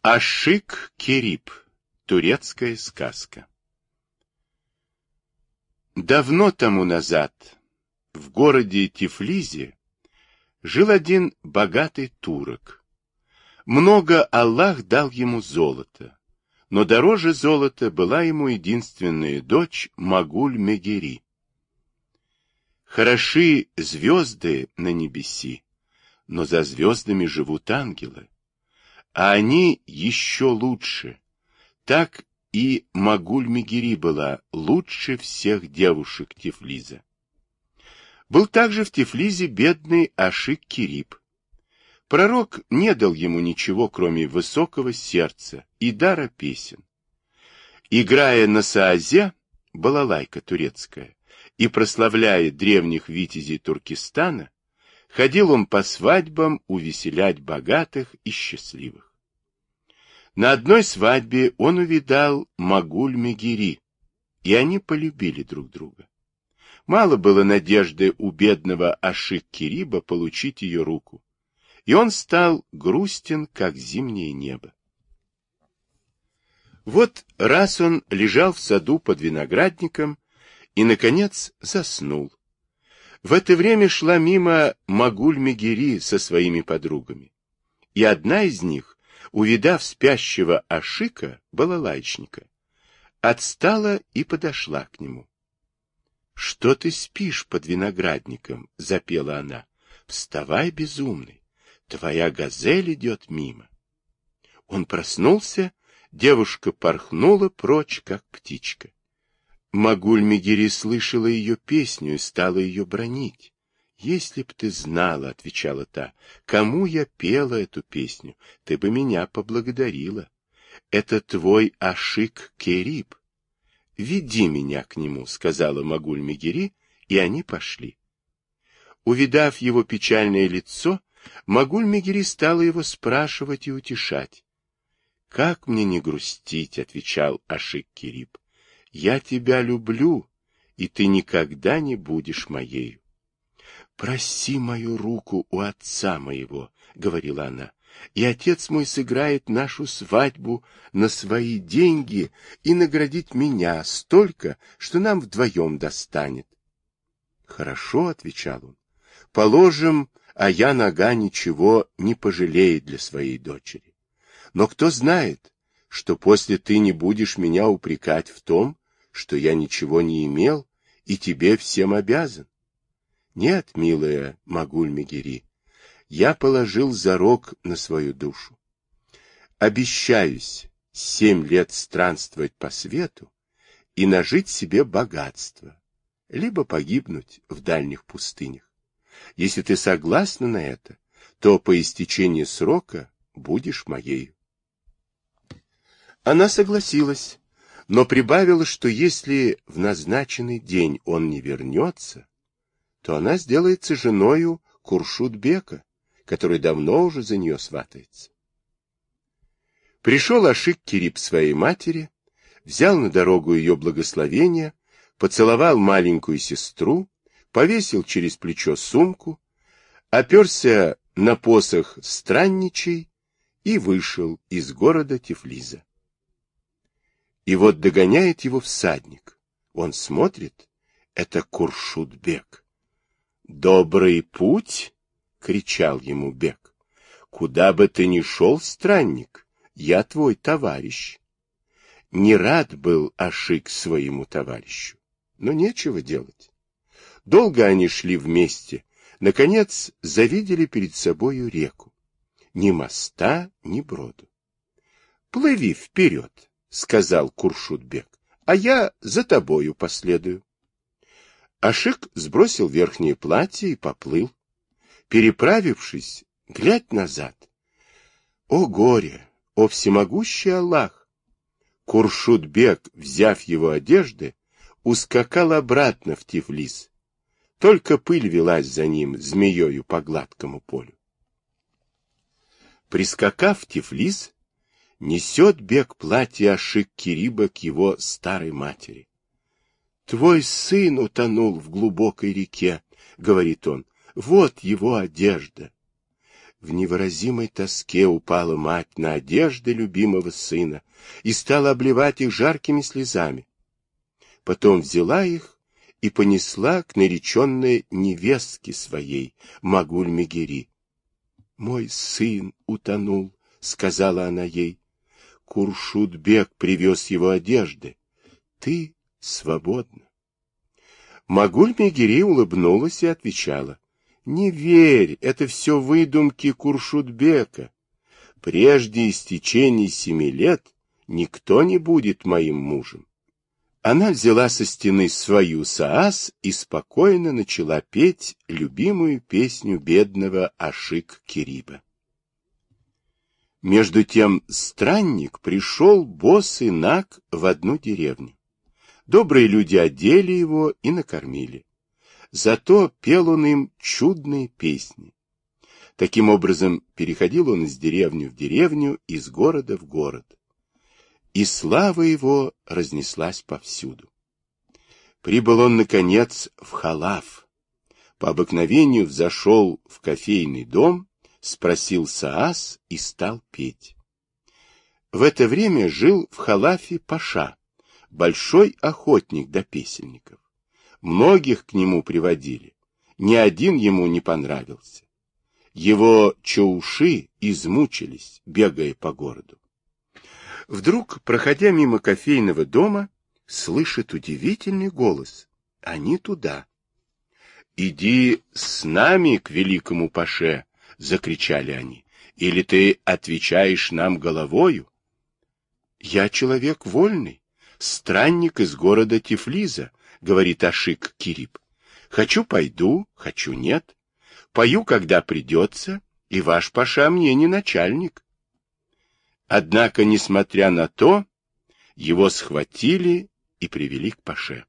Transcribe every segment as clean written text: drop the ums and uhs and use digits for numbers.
Ашик Кериб. Турецкая сказка. Давно тому назад в городе Тифлизе жил один богатый турок. Много Аллах дал ему золота, но дороже золота была ему единственная дочь Магуль-Мегери. Хороши звезды на небеси, но за звездами живут ангелы, а они еще лучше. Так и Магуль-Мегери была лучше всех девушек Тифлиза. Был также в Тифлизе бедный Ашик Кериб. Пророк не дал ему ничего, кроме высокого сердца и дара песен. Играя на саазе, балалайка турецкая, и прославляя древних витязей Туркестана, ходил он по свадьбам увеселять богатых и счастливых. На одной свадьбе он увидал Магуль-Мегери, и они полюбили друг друга. Мало было надежды у бедного Ашик Кериба получить ее руку, и он стал грустен, как зимнее небо. Вот раз он лежал в саду под виноградником и, наконец, заснул. В это время шла мимо Магуль-Мегери со своими подругами, и одна из них, увидав спящего Ашика, балалайчника, отстала и подошла к нему. — Что ты спишь под виноградником? — запела она. — Вставай, безумный, твоя газель идет мимо. Он проснулся, девушка порхнула прочь, как птичка. Магуль-Мегери слышала ее песню и стала ее бранить. «Если б ты знала, — отвечала та, — кому я пела эту песню, ты бы меня поблагодарила. Это твой Ашик Кериб. Веди меня к нему, — сказала Магуль-Мегери, и они пошли. Увидав его печальное лицо, Магуль-Мегери стала его спрашивать и утешать. «Как мне не грустить, — отвечал Ашик Кериб, — я тебя люблю, и ты никогда не будешь моею. «Проси мою руку у отца моего, — говорила она, — и отец мой сыграет нашу свадьбу на свои деньги и наградит меня столько, что нам вдвоем достанет». «Хорошо, — отвечал он, — положим, а я нога ничего не пожалеет для своей дочери. Но кто знает, что после ты не будешь меня упрекать в том, что я ничего не имел и тебе всем обязан. Нет, милая Магуль-Мегери, я положил зарок на свою душу. Обещаюсь 7 лет странствовать по свету и нажить себе богатство, либо погибнуть в дальних пустынях. Если ты согласна на это, то по истечении срока будешь моею. Она согласилась, но прибавила, что если в назначенный день он не вернется, то она сделается женою Куршуд-бека, который давно уже за нее сватается. Пришел Ашик Кериб своей матери, взял на дорогу ее благословение, поцеловал маленькую сестру, повесил через плечо сумку, оперся на посох странничей и вышел из города Тифлиза. И вот догоняет его всадник. Он смотрит, это Куршуд-бек. «Добрый путь!» — кричал ему бек. «Куда бы ты ни шел, странник, я твой товарищ». Не рад был Ашик своему товарищу, но нечего делать. Долго они шли вместе, наконец завидели перед собою реку. Ни моста, ни броду. «Плыви вперед!» — сказал Куршуд-бек, — «а я за тобою последую». Ашик сбросил верхнее платье и поплыл. Переправившись, глядь назад. О горе! О всемогущий Аллах! Куршуд-бек, взяв его одежды, ускакал обратно в Тифлис. Только пыль велась за ним змеёю по гладкому полю. Прискакав в Тифлис, несет бек платье Ашик Кериба к его старой матери. «Твой сын утонул в глубокой реке, — говорит он, — вот его одежда». В невыразимой тоске упала мать на одежды любимого сына и стала обливать их жаркими слезами. Потом взяла их и понесла к нареченной невестке своей, Магуль-Мегери. «Мой сын утонул», — сказала она ей. «Куршуд-бек привез его одежды. Ты свободна». Магуль-Мегери улыбнулась и отвечала: «Не верь, это все выдумки Куршуд-бека. Прежде истечения 7 лет никто не будет моим мужем». Она взяла со стены свою саас и спокойно начала петь любимую песню бедного Ашик-Кириба. Между тем странник пришел босый наг в одну деревню. Добрые люди одели его и накормили. Зато пел он им чудные песни. Таким образом, переходил он из деревни в деревню, из города в город. И слава его разнеслась повсюду. Прибыл он, наконец, в Халав. По обыкновению взошел в кофейный дом, спросил саас и стал петь. В это время жил в Халафе паша, большой охотник до песельников. Многих к нему приводили, ни один ему не понравился. Его чауши измучились, бегая по городу. Вдруг, проходя мимо кофейного дома, слышит удивительный голос. Они туда. «Иди с нами к великому паше!» — закричали они. «Или ты отвечаешь нам головою?» «Я человек вольный, странник из города Тифлиза», — говорит Ашик-Кириб. «Хочу — пойду, хочу — нет. Пою, когда придется, и ваш паша мне не начальник». Однако, несмотря на то, его схватили и привели к паше.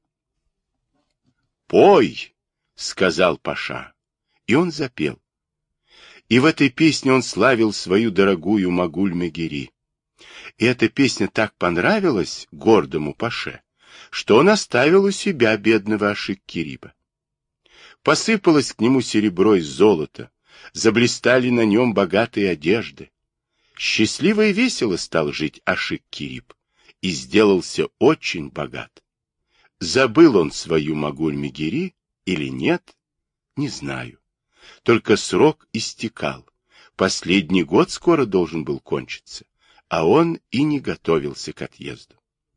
«Пой!» — сказал паша, и он запел. И в этой песне он славил свою дорогую Магуль-Мегери. И эта песня так понравилась гордому паше, что он оставил у себя бедного Ашик-Кириба. Посыпалось к нему серебро и золото, заблистали на нем богатые одежды. Счастливо и весело стал жить Ашик-Кириб и сделался очень богат. Забыл он свою Магуль-Мегери или нет, не знаю. Только срок истекал. Последний год скоро должен был кончиться, а он и не готовился к отъезду.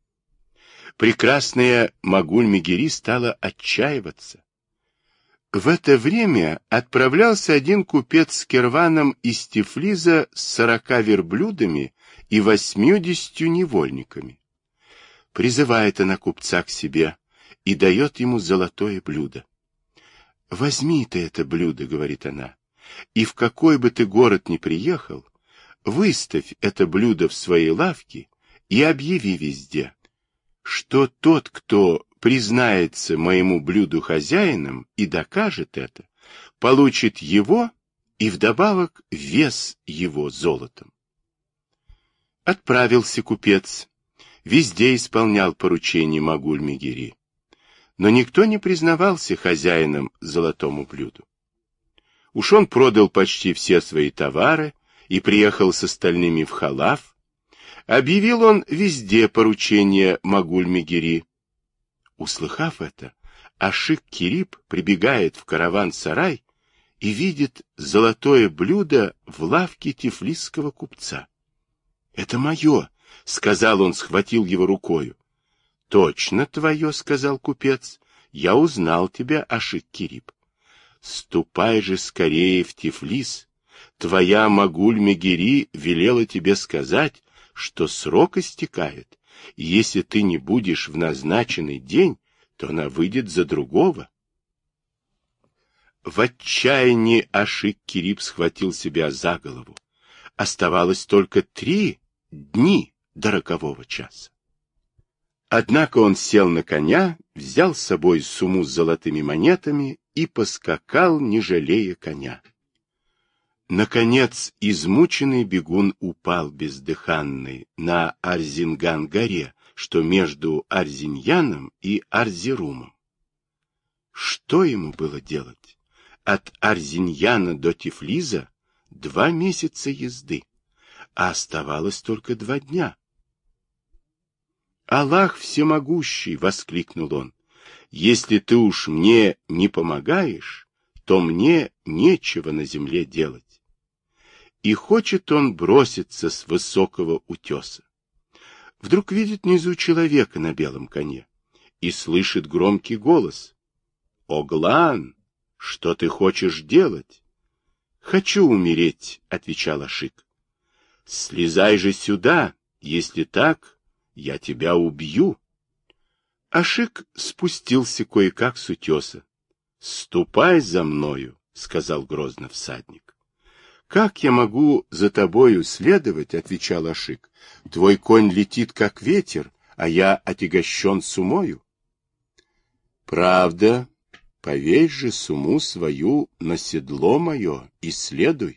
Прекрасная Магуль-Мегери стала отчаиваться. В это время отправлялся один купец с керваном из Тифлиза с 40 верблюдами и 80 невольниками. Призывает она купца к себе и дает ему золотое блюдо. «Возьми ты это блюдо, — говорит она, — и в какой бы ты город ни приехал, выставь это блюдо в своей лавке и объяви везде, что тот, кто признается моему блюду хозяином и докажет это, получит его и вдобавок вес его золотом». Отправился купец, везде исполнял поручения Магуль-Мегери, но никто не признавался хозяином золотому блюду. Уж он продал почти все свои товары и приехал с остальными в Халав. Объявил он везде поручение Магуль-Мегери. Услыхав это, Ашик-Кириб прибегает в караван-сарай и видит золотое блюдо в лавке тифлисского купца. «Это мое», — сказал он, схватил его рукою. «Точно твое», — сказал купец, — «я узнал тебя, Ашик-Кириб. Ступай же скорее в Тифлис. Твоя Магуль-Мегери велела тебе сказать, что срок истекает, и если ты не будешь в назначенный день, то она выйдет за другого». В отчаянии Ашик-Кириб схватил себя за голову. Оставалось только 3 дни до рокового часа. Однако он сел на коня, взял с собой сумму с золотыми монетами и поскакал, не жалея коня. Наконец, измученный бегун упал бездыханный на Арзинган-горе, что между Арзиньяном и Арзирумом. Что ему было делать? От Арзиньяна до Тифлиза 2 месяца езды, а оставалось только 2 дня. «Аллах всемогущий!» — воскликнул он. «Если ты уж мне не помогаешь, то мне нечего на земле делать». И хочет он броситься с высокого утеса. Вдруг видит внизу человека на белом коне и слышит громкий голос. «Оглан, что ты хочешь делать?» «Хочу умереть», — отвечал Ашик. «Слезай же сюда, если так, я тебя убью». Ашик спустился кое-как с утеса. «Ступай за мною», — сказал грозно всадник. «Как я могу за тобою следовать?» — отвечал Ашик. «Твой конь летит, как ветер, а я отягощен сумою». «Правда, повесь же суму свою на седло мое и следуй».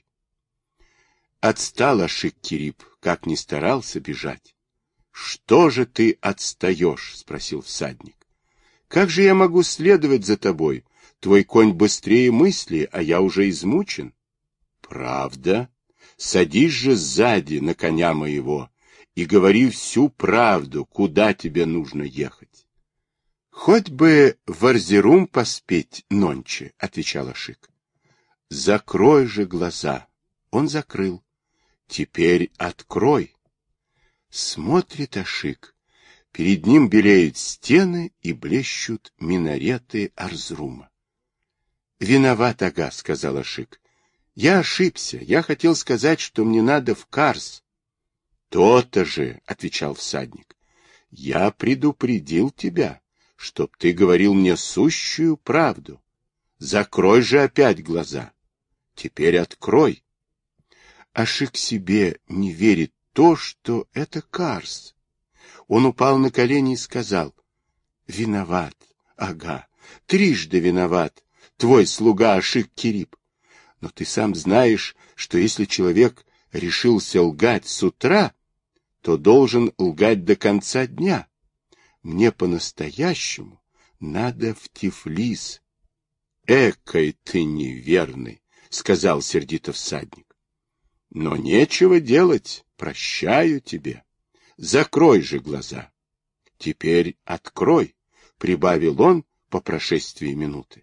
Отстал Ашик-Кирип, как ни старался бежать. «Что же ты отстаешь?» — спросил всадник. «Как же я могу следовать за тобой? Твой конь быстрее мысли, а я уже измучен». «Правда? Садись же сзади на коня моего и говори всю правду, куда тебе нужно ехать». «Хоть бы в Арзерум поспеть нонче», — отвечал Ашик. «Закрой же глаза». Он закрыл. «Теперь открой». Смотрит Ашик. Перед ним белеют стены и блещут минареты Арзрума. «Виноват, ага», — сказал Ашик. «Я ошибся. Я хотел сказать, что мне надо в Карс». «То-то же», — отвечал всадник. «Я предупредил тебя, чтоб ты говорил мне сущую правду. Закрой же опять глаза. Теперь открой». Ашик себе не верит то, что это Карс. Он упал на колени и сказал: «Виноват, ага, трижды виноват, твой слуга Ашик-Кирип. Но ты сам знаешь, что если человек решился лгать с утра, то должен лгать до конца дня. Мне по-настоящему надо в Тифлис». «Экой ты неверный», — сказал сердито всадник. «Но нечего делать, прощаю тебе. Закрой же глаза». «Теперь открой», — прибавил он по прошествии минуты.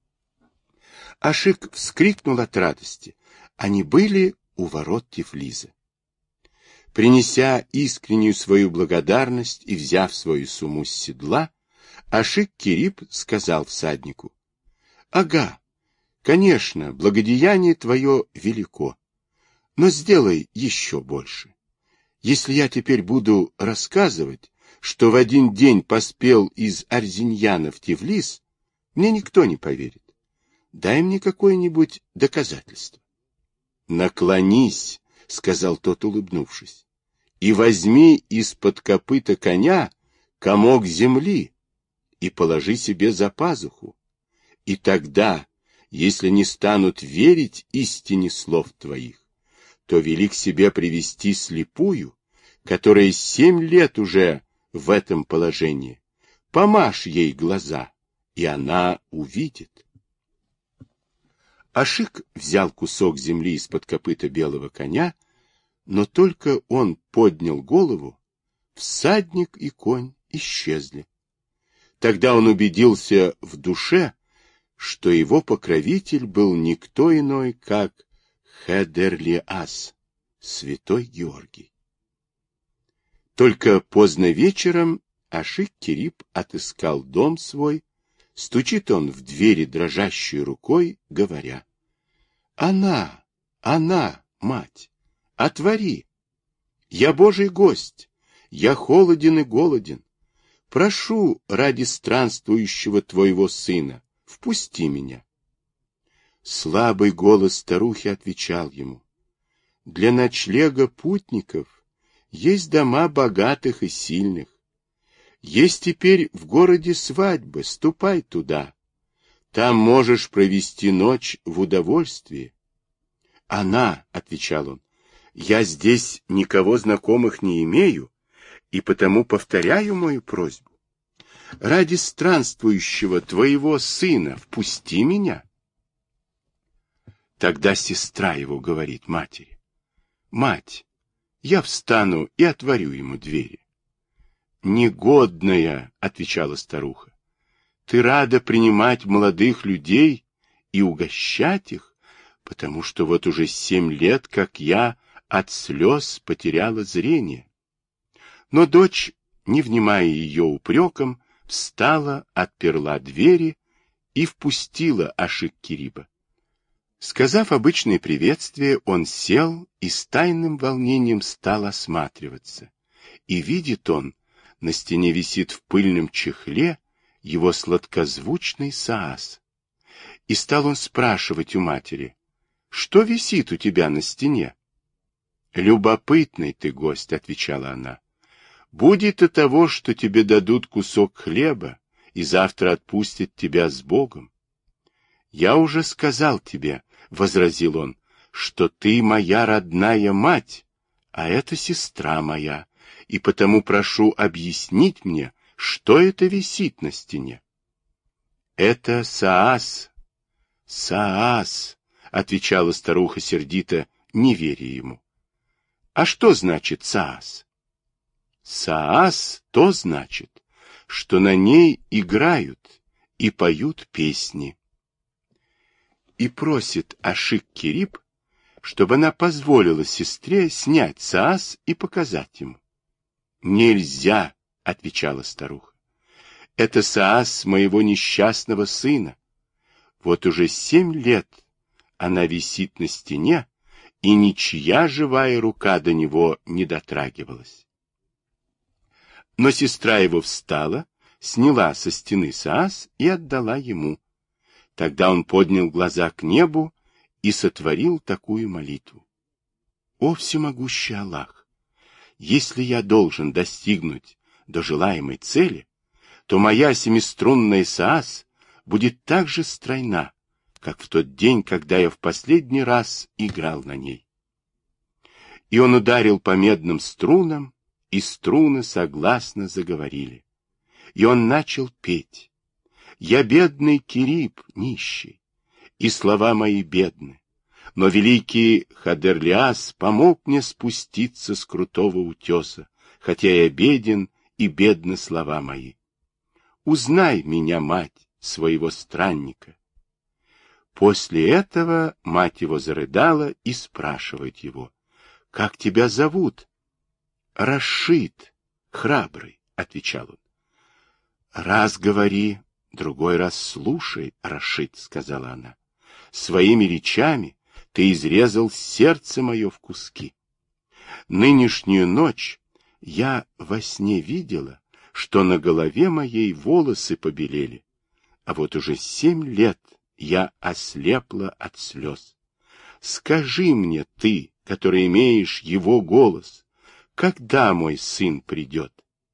Ашик вскрикнул от радости. Они были у ворот Тифлиза. Принеся искреннюю свою благодарность и взяв свою сумму с седла, Ашик-Кирип сказал всаднику: «Ага, конечно, благодеяние твое велико, но сделай еще больше. Если я теперь буду рассказывать, что в один день поспел из Арзиньяна в Тифлис, мне никто не поверит. Дай мне какое-нибудь доказательство». «Наклонись», — сказал тот, улыбнувшись, «и возьми из-под копыта коня комок земли и положи себе за пазуху. И тогда, если не станут верить истине слов твоих, то вели к себе привести слепую, которая 7 лет уже в этом положении. Помажь ей глаза, и она увидит». Ашик взял кусок земли из-под копыта белого коня, но только он поднял голову, всадник и конь исчезли. Тогда он убедился в душе, что его покровитель был никто иной, как Хедерлиас, святой Георгий. Только поздно вечером Ашик-Кирип отыскал дом свой, стучит он в двери дрожащей рукой, говоря: «Она, мать, отвори! Я Божий гость, я холоден и голоден. Прошу ради странствующего твоего сына, впусти меня». Слабый голос старухи отвечал ему: «Для ночлега путников есть дома богатых и сильных. Есть теперь в городе свадьба, ступай туда. Там можешь провести ночь в удовольствии». «Она», — отвечал он, — «я здесь никого знакомых не имею, и потому повторяю мою просьбу. Ради странствующего твоего сына впусти меня». Тогда сестра его говорит матери: «Мать, я встану и отворю ему двери». «Негодная», — отвечала старуха, — «ты рада принимать молодых людей и угощать их, потому что вот уже 7 лет, как я от слез потеряла зрение». Но дочь, не внимая ее упрекам, встала, отперла двери и впустила Ашик-Кириба. Сказав обычное приветствие, он сел и с тайным волнением стал осматриваться. И видит он, на стене висит в пыльном чехле его сладкозвучный саас. И стал он спрашивать у матери: «Что висит у тебя на стене?» «Любопытный ты гость», — отвечала она. «Будет и того, что тебе дадут кусок хлеба, и завтра отпустят тебя с Богом». «Я уже сказал тебе», — возразил он, — «что ты моя родная мать, а это сестра моя, и потому прошу объяснить мне, что это висит на стене». «Это саас, саас», — отвечала старуха сердито, не веря ему. «А что значит саас?» «Саас то значит, что на ней играют и поют песни». И просит Ашик-Кириб, чтобы она позволила сестре снять саас и показать ему. «Нельзя», — отвечала старуха. «Это саас моего несчастного сына. Вот уже 7 лет она висит на стене, и ничья живая рука до него не дотрагивалась». Но сестра его встала, сняла со стены саас и отдала ему. Тогда он поднял глаза к небу и сотворил такую молитву: «О всемогущий Аллах, если я должен достигнуть до желаемой цели, то моя семиструнная саас будет так же стройна, как в тот день, когда я в последний раз играл на ней». И он ударил по медным струнам, и струны согласно заговорили. И он начал петь: «Я бедный Кириб, нищий, и слова мои бедны, но великий Хадерлиас помог мне спуститься с крутого утеса, хотя я беден и бедны слова мои. Узнай меня, мать, своего странника». После этого мать его зарыдала и спрашивает его: «Как тебя зовут?» «Рашид, храбрый», — отвечал он. «Раз говори, другой раз слушай, Рашид», — сказала она. «Своими речами ты изрезал сердце мое в куски. Нынешнюю ночь я во сне видела, что на голове моей волосы побелели, а вот уже 7 лет я ослепла от слез. Скажи мне ты, который имеешь его голос, когда мой сын придет?»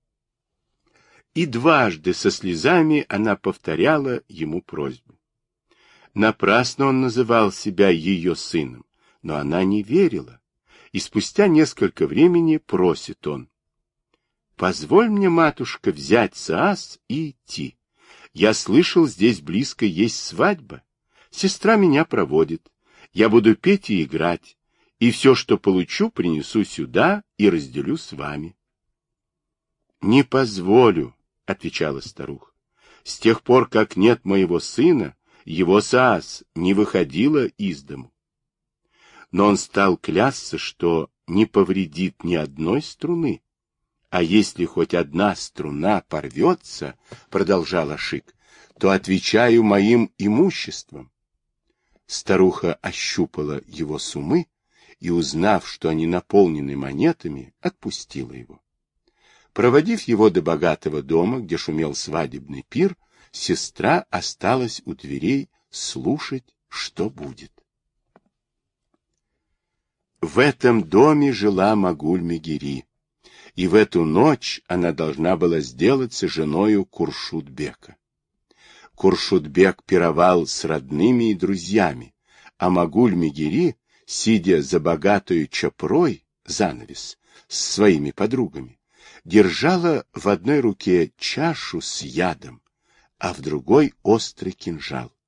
И дважды со слезами она повторяла ему просьбу. Напрасно он называл себя ее сыном, но она не верила, и спустя несколько времени просит он: «Позволь мне, матушка, взять саас и идти. Я слышал, здесь близко есть свадьба. Сестра меня проводит. Я буду петь и играть, и все, что получу, принесу сюда и разделю с вами». «Не позволю», — отвечала старуха. «С тех пор, как нет моего сына, его саас не выходила из дому». Но он стал клясться, что не повредит ни одной струны. «А если хоть одна струна порвется, — продолжал Ашик, — то отвечаю моим имуществом». Старуха ощупала его суммы и, узнав, что они наполнены монетами, отпустила его. Проводив его до богатого дома, где шумел свадебный пир, сестра осталась у дверей слушать, что будет. В этом доме жила Магуль-Мегери, и в эту ночь она должна была сделаться женою Куршуд-бека. Куршуд-бек пировал с родными и друзьями, а Магуль-Мегери, сидя за богатую чапрой, занавес, с своими подругами, держала в одной руке чашу с ядом, а в другой острый кинжал.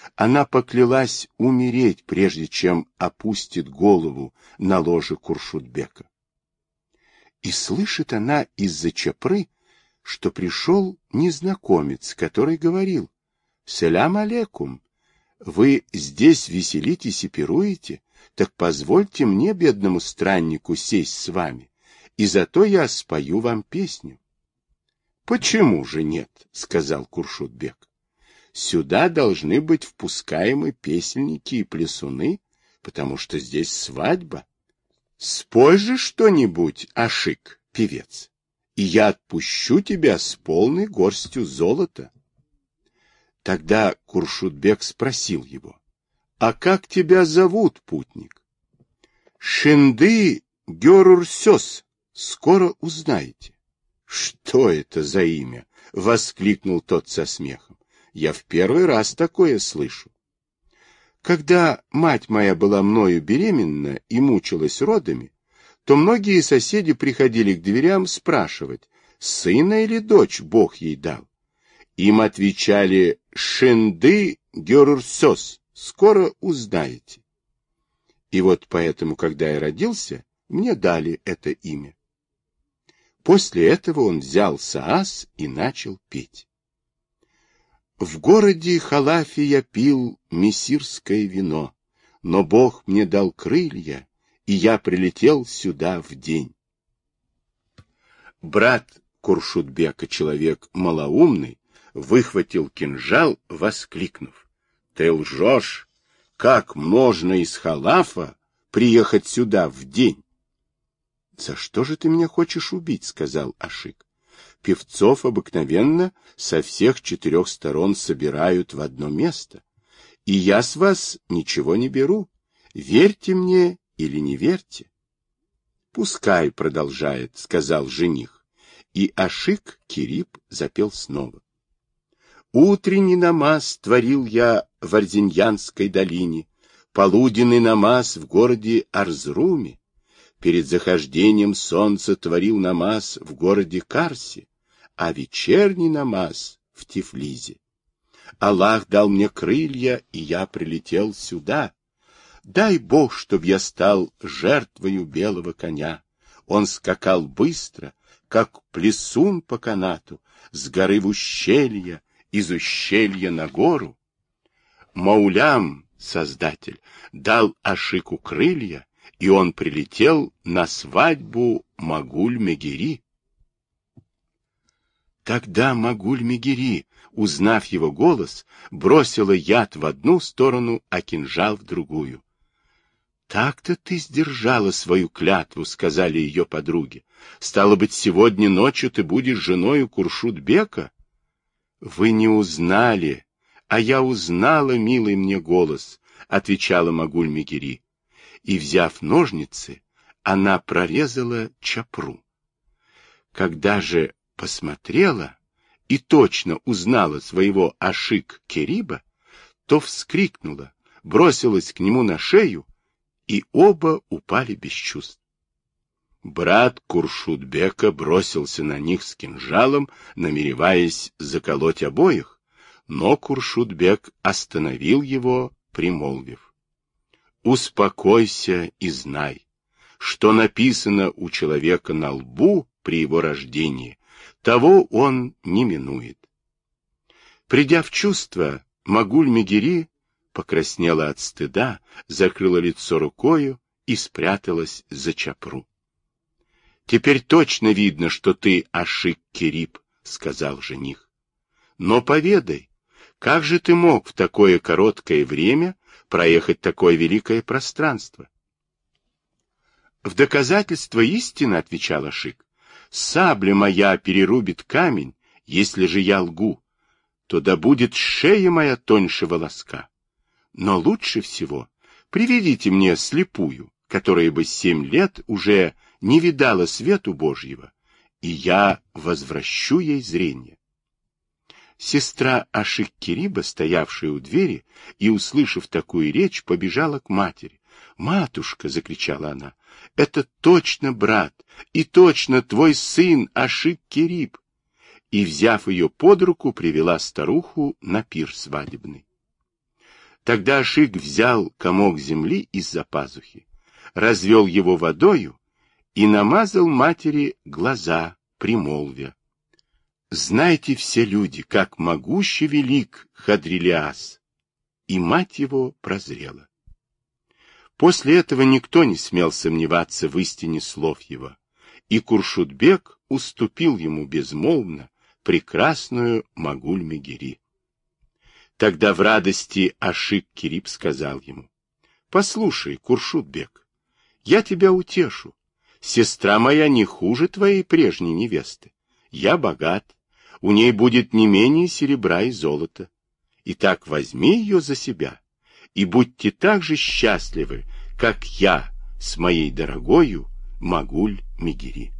Она поклялась умереть, прежде чем опустит голову на ложе Куршудбека. И слышит она из-за чапры, что пришел незнакомец, который говорил: «Селям алейкум, вы здесь веселитесь и пируете, так позвольте мне, бедному страннику, сесть с вами, и зато я спою вам песню». «Почему же нет?» — сказал Куршудбек. «Сюда должны быть впускаемы песельники и плясуны, потому что здесь свадьба. Спой же что-нибудь, Ашик, певец, и я отпущу тебя с полной горстью золота». Тогда Куршудбек спросил его: «А как тебя зовут, путник?» «Шинды Гёрурсёс, скоро узнаете». «Что это за имя?» — воскликнул тот со смехом. «Я в первый раз такое слышу». Когда мать моя была мною беременна и мучилась родами, то многие соседи приходили к дверям спрашивать, сына или дочь Бог ей дал. Им отвечали: «Шинды Гёрурсёс, скоро узнаете». И вот поэтому, когда я родился, мне дали это имя. После этого он взял саас и начал петь. В городе Халафе я пил мессирское вино, но Бог мне дал крылья, и я прилетел сюда в день. Брат Куршудбека, человек малоумный, выхватил кинжал, воскликнув: «Ты лжешь! Как можно из Халафа приехать сюда в день?» «За что же ты меня хочешь убить?» — сказал Ашик. «Певцов обыкновенно со всех 4 сторон собирают в одно место, и я с вас ничего не беру. Верьте мне или не верьте». «Пускай продолжает», — сказал жених, и Ашик Кирип запел снова. «Утренний намаз творил я в Арзиньянской долине, полуденный намаз в городе Арзруме, перед захождением солнца творил намаз в городе Карсе, а вечерний намаз в Тифлизе. Аллах дал мне крылья, и я прилетел сюда. Дай Бог, чтоб я стал жертвою белого коня. Он скакал быстро, как плесун по канату, с горы в ущелье, из ущелья на гору. Маулям, Создатель, дал Ашику крылья, и он прилетел на свадьбу Магуль-Мегери». Тогда Магуль-Мегери, узнав его голос, бросила яд в одну сторону, а кинжал в другую. «Так-то ты сдержала свою клятву», — сказали ее подруги. «Стало быть, сегодня ночью ты будешь женою Куршудбека?» «Вы не узнали, а я узнала, милый мне голос», — отвечала Магуль-Мегери. И, взяв ножницы, она прорезала чапру. Когда же посмотрела и точно узнала своего Ашик-Кериба, то вскрикнула, бросилась к нему на шею, и оба упали без чувств. Брат Куршудбека бросился на них с кинжалом, намереваясь заколоть обоих, но Куршудбек остановил его, примолвив: «Успокойся и знай, что написано у человека на лбу при его рождении, того он не минует». Придя в чувство, Магуль-Мегери покраснела от стыда, закрыла лицо рукою и спряталась за чапру. «Теперь точно видно, что ты Ашик-Керип», — сказал жених. «Но поведай, как же ты мог в такое короткое время проехать такое великое пространство?» «В доказательство истины, — отвечал Ашик, — сабля моя перерубит камень, если же я лгу, то да будет шея моя тоньше волоска. Но лучше всего приведите мне слепую, которая бы 7 лет уже не видала свету Божьего, и я возвращу ей зрение». Сестра Ашик-Кериба, стоявшая у двери и, услышав такую речь, побежала к матери. «Матушка!» — закричала она. «Это точно брат, и точно твой сын Ашик-Кериб!» И, взяв ее под руку, привела старуху на пир свадебный. Тогда Ашик взял комок земли из-за пазухи, развел его водою и намазал матери глаза, примолвя: «Знайте все люди, как могущий велик Хадрилиас!» И мать его прозрела. После этого никто не смел сомневаться в истине слов его, и Куршудбек уступил ему безмолвно прекрасную Магуль-Мегери. Тогда в радости Ашик-Кирип сказал ему: «Послушай, Куршудбек, я тебя утешу. Сестра моя не хуже твоей прежней невесты. Я богат, у ней будет не менее серебра и золота. Итак, возьми ее за себя, и будьте так же счастливы, как я с моей дорогою Магуль-Мегери».